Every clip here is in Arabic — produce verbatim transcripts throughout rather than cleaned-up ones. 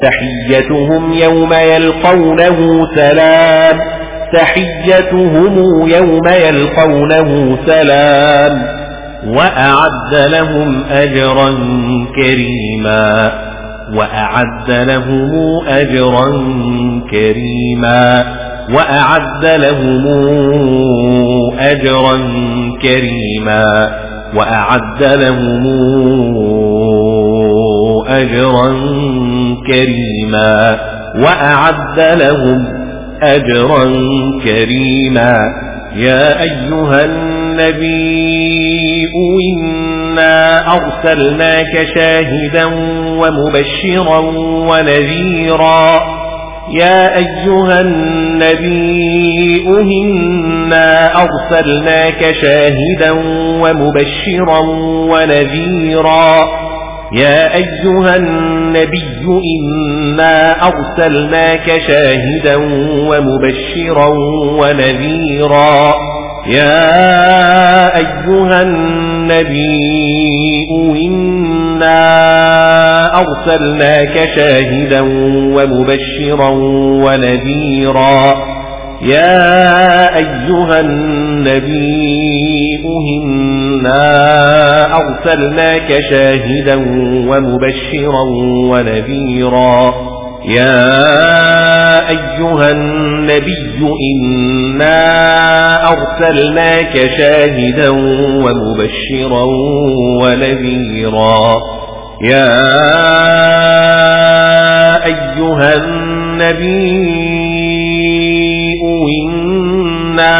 تحيتهم يوم يلقونه سلام تحيتهم يوم يلقونه سلام وأعد لهم أجرا كريما وأعد لهم أجرا كريما وأعد لهم أجرا كريما وأعد لهم أجرا كريما وأعد لهم أجرا كريما يا أيها النبي إنا أرسلناك شاهدا ومبشرا ونذيرا يا أيها النبي إنا أرسلناك شاهدا ومبشرا ونذيرا يا أيها النبي إنا أرسلناك شاهدا ومبشرا ونذيرا يا أيها النبي إنا أرسلناك شاهدا ومبشرا ونذيرا يا أيها النبي إنا أرسلناك شاهدا ومبشرا ونذيرا يا أيها النبي إنا أرسلناك شاهدا ومبشرا ونذيرا يا أيها النبي إنا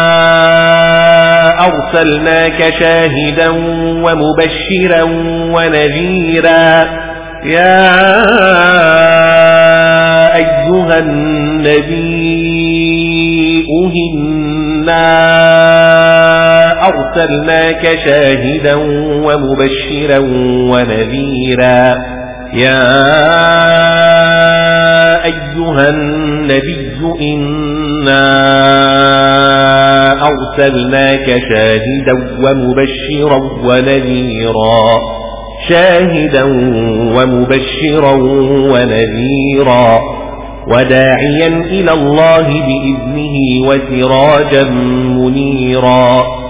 أرسلناك شاهدا ومبشرا ونذيرا يا أيها النبي إنا أرسلناك شاهدا ومبشرا ونذيرا يا أيها النبي إنا أرسلناك شاهدا ومبشرا ونذيرا شاهدا ومبشرا ونذيرا وداعيا إلى الله بإذنه وسراجا منيرا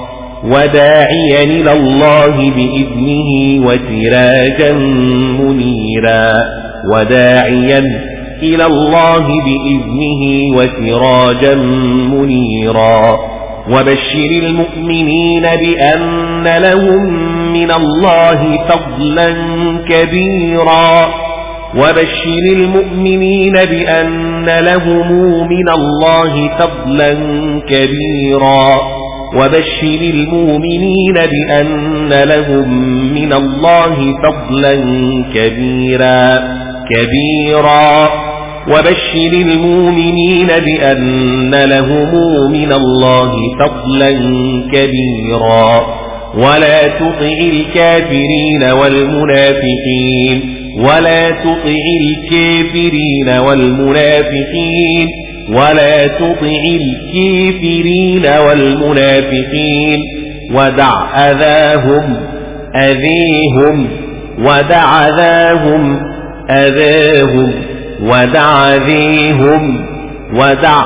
وداعيا إلى الله بإذنه وسراجا منيرا وداعيا إلى الله بإذنه وسراجا منيرا وبشر المؤمنين بأن لهم من الله فضلا كبيرا وبشر المؤمنين بأن لهم من الله فضلا كبيرا وبشر المؤمنين بأن لهم من الله فضلا كبيرا كبيرا وبشر المؤمنين بأن لهم من الله فضلا كبيرا ولا تطع الكافرين والمنافقين ولا تطع الكافرين والمنافقين ولا تطع الكافرين والمنافقين ودع أذاهم أذيهم ودع أذاهم أذاهم ودع أذيهم ودع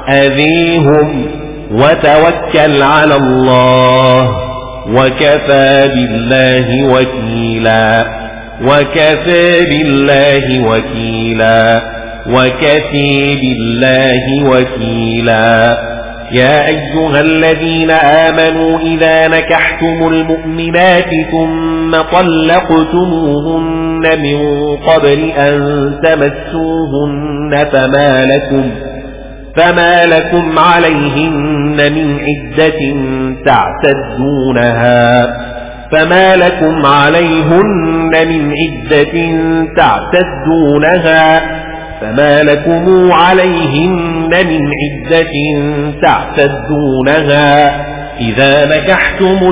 أذيهم وتوكل على الله وكفى بالله وكيلا وكفى بالله وكيلا وكفى بالله وكيلا يا أيها الذين آمنوا إذا نكحتم المؤمنات ثم طلقتموهن من قبل أن تمسوهن فما لكم فما لكم عليهن من عدة تعتدونها فما لكم عليهن من عدة تعتدونها فما لكم عليهن من عدة تعتدونها إذا نكحتم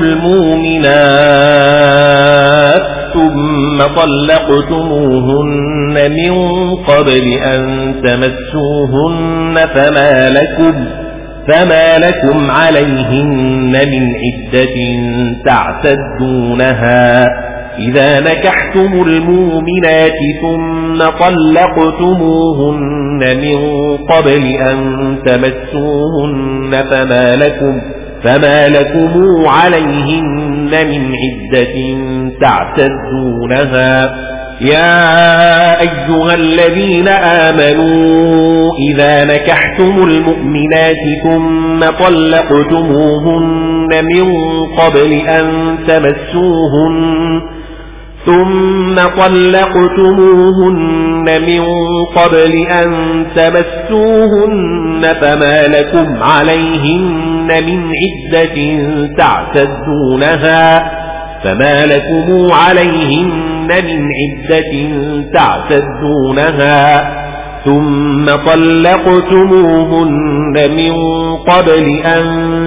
المؤمنات ثم طلقتموهن من قبل أن تمسوهن فما لكم فما لكم عليهن من عدة تعتدونها إذا نكحتم المؤمنات ثم طلقتموهن من قبل أن تمسوهن فما لكم فما لكم عليهن من عدة تعتدونها. يا أيها الذين آمنوا إذا نكحتم المؤمنات ثم طلقتموهن من قبل أن تمسوهن ثم طلقتموهن من قبل أن تمسوهن فما لكم عليهن من عدة تعتدونها فما لكم عليهن من عدة تعتدونها ثم طلقتموهن من قبل أن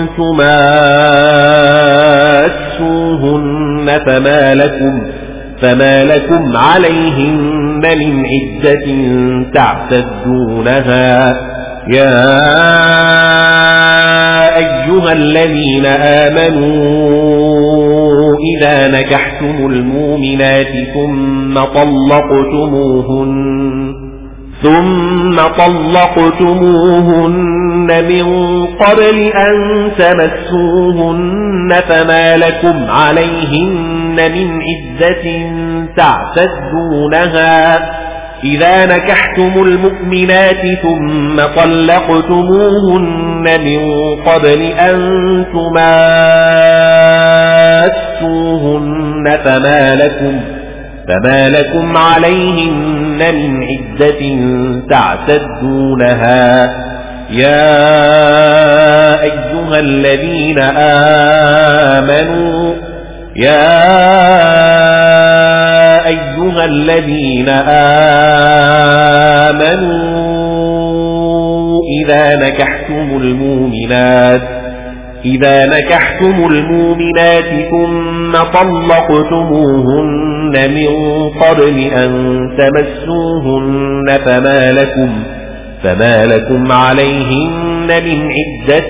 تماسوهن فما لكم فما لكم عليهن من عدة تعتدونها. يا أيها الذين آمنوا إذا نكحتم المؤمنات ثم طلقتموهن ثم طلقتموهن من قبل أن تمسوهن فما لكم عليهن من عدة تعتدونها. إذا نكحتم المؤمنات ثم طلقتموهن من قبل أن تماسوهن فما لكم فما لكم عليهن من عدة تعتدونها. يا أيها الذين آمنوا يا أيها الذين آمنوا إذا نكحتم المؤمنات إذا نكحتم المؤمنات ثم طلقتموهن من قبل أن تمسوهن فما لكم فما لكم عليهن من عدة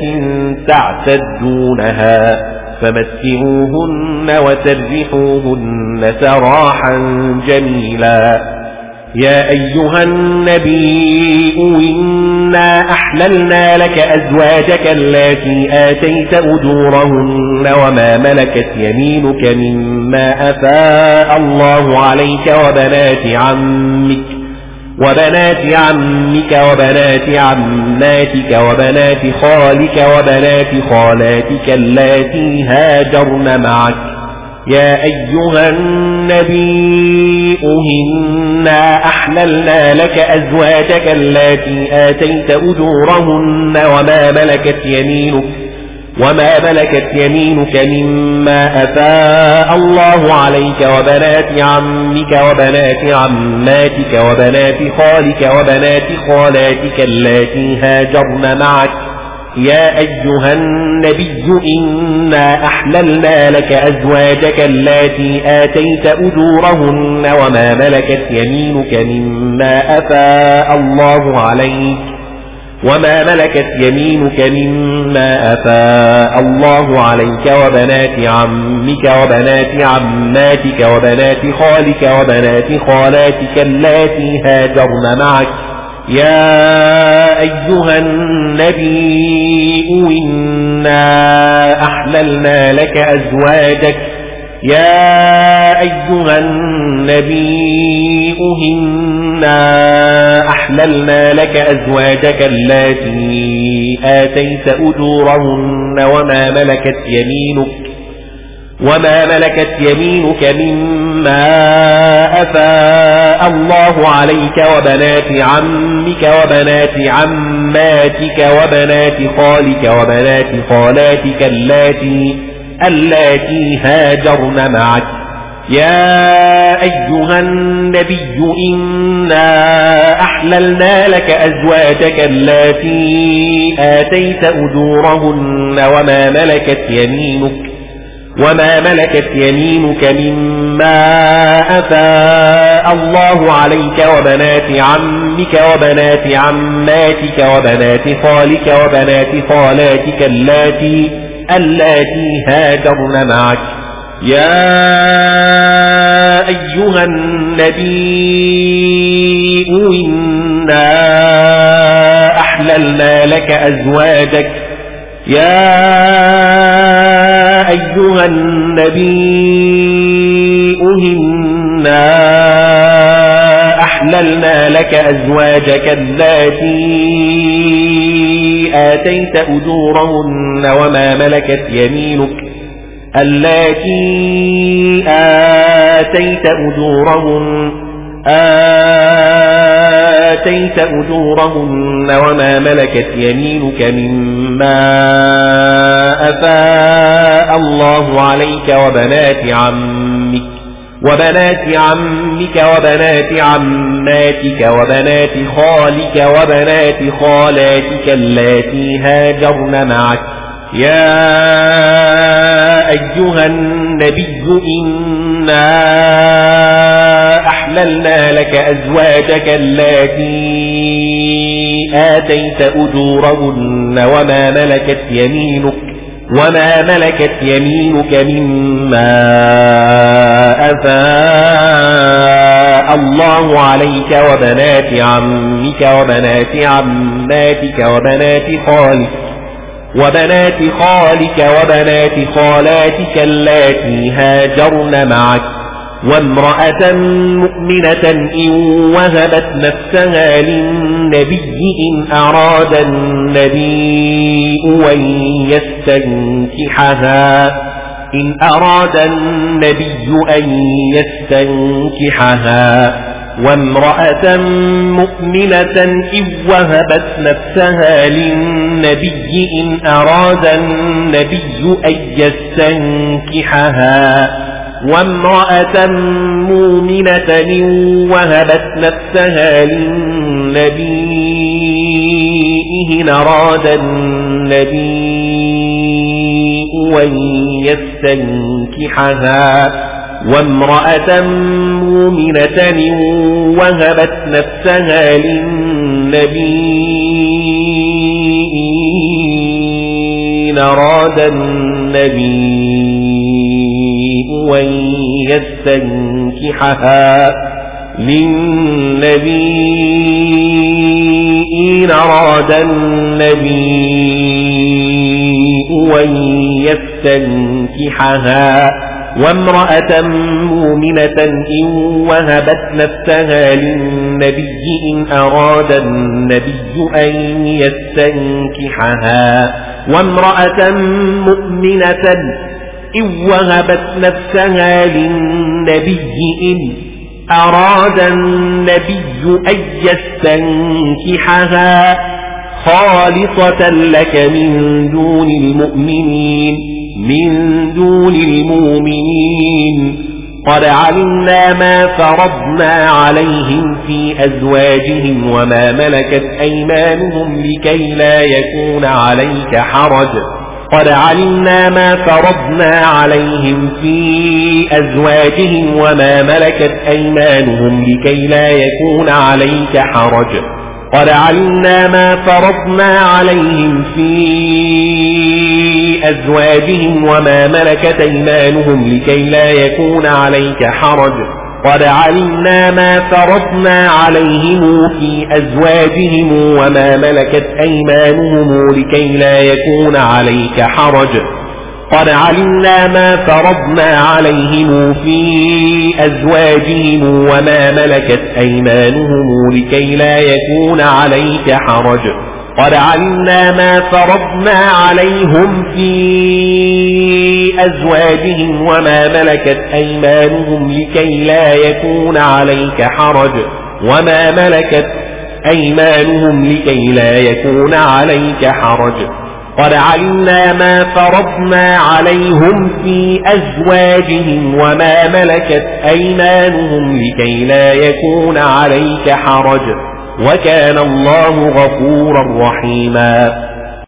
تعتدونها فمتعوهن وسرحوهن سراحا جميلا. يا أيها النبي إنا أحللنا لك أزواجك التي آتيت أجورهن وما ملكت يمينك مما أفاء الله عليك وبنات عمك وبنات عمك وبنات عماتك وبنات خالك وبنات خالاتك اللاتي هاجرن معك. يا أيها النبي إنا أحللنا لك أزواجك التي آتيت أجورهن وما ملكت يمينك وما ملكت يمينك مما أفاء الله عليك وبنات عمك وبنات عماتك وبنات خالك وبنات خالاتك اللاتي هاجرن معك. يا أيها النبي إنا أحللنا لك أزواجك التي آتيت أجورهن وما ملكت يمينك مما أفاء الله عليك وما ملكت يمينك مما أفاء الله عليك وبنات عمك وبنات عماتك وبنات خالك وبنات خالاتك اللاتي هاجرن معك. يا أيها النبي إنا أحللنا لك أزواجك يا أيها النبي إنا أحللنا لك أزواجك التي آتيت أجورهن وما ملكت يمينك وما ملكت يمينك مما أفاء الله عليك وبنات عمك وبنات عماتك وبنات خالك وبنات خالاتك اللاتي اللاتي هاجرن معك. يا أيها النبي إنا أحللنا لك أزواجك التي آتيت أجورهن وما ملكت يمينك وما ملكت يمينك مما أفاء الله عليك وبنات عمك وبنات عماتك وبنات خالك وبنات خالاتك اللاتي اللاتي هاجرن معك. يا أيها النبي إنا أحللنا لك أزواجك يا أيها النبي إنا أحللنا لك أزواجك اللاتي آتيت أجورهن وما ملكت يمينك اللاتي آتيت أجورهن آتيت أجورهن وما ملكت يمينك مما أفاء الله عليك وبنات عمك وبنات عمك وبنات عماتك وبنات خالك وبنات خالاتك اللاتي هاجرن معك يا أيها النبي إنا أحللنا لك أزواجك اللاتي آتيت أجورهن وما ملكت يمينك وما ملكت يمينك مما أفاء الله عليك وبنات عمك وبنات عماتك وبنات خالك وبنات خالك وبنات خالاتك اللاتي هاجرن معك وامرأة مؤمنة إن وهبت نفسها للنبي إن أراد النبي أن يستنكحها إن أراد النبي أن يستنكحها وامرأة مؤمنة إن وهبت نفسها للنبي إن أراد النبي أن يستنكحها وامرأة مؤمنة إن وهبت نفسها للنبي إن أراد النبي أن يستنكحها وامرأة مؤمنة إن وهبت نفسها للنبي إن أراد النبي أن يستنكحها للنبي إن أراد النبي أن يستنكحها وامرأة مؤمنة إن وهبت نفسها للنبي إن أراد النبي أن يستنكحها وامرأة مؤمنة إن وهبت نفسها للنبي إن أراد النبي أن يستنكحها خالصة لك من دون المؤمنين من دون المؤمنين قد علمنا ما فرضنا عليهم في أزواجهم وما ملكت أيمانهم لكي لا يكون عليك حرج قد علمنا ما فرضنا عليهم في أزواجهم وما ملكت أيمانهم لكي لا يكون عليك حرج قد علمنا ما فرضنا عليهم في أزواجهم وما ملكت أيمانهم لكي لا يكون عليك حرج قد علمنا ما فرضنا عليهم في أزواجهم وما ملكت أيمانهم لكي لا يكون عليك حرج قد علمنا ما فرضنا عليهم في أزواجهم وما ملكت أيمانهم لكي لا يكون عليك حرج قد علمنا ما فرضنا عليهم في أزواجهم وما ملكت أيمانهم لكي لا يكون عليك حرج وما ملكت أيمانهم لكي لا يكون عليك حرج قد علمنا ما فرضنا عليهم في أزواجهم وما ملكت أيمانهم لكي لا يكون عليك حرج وكان الله غفورا رحيما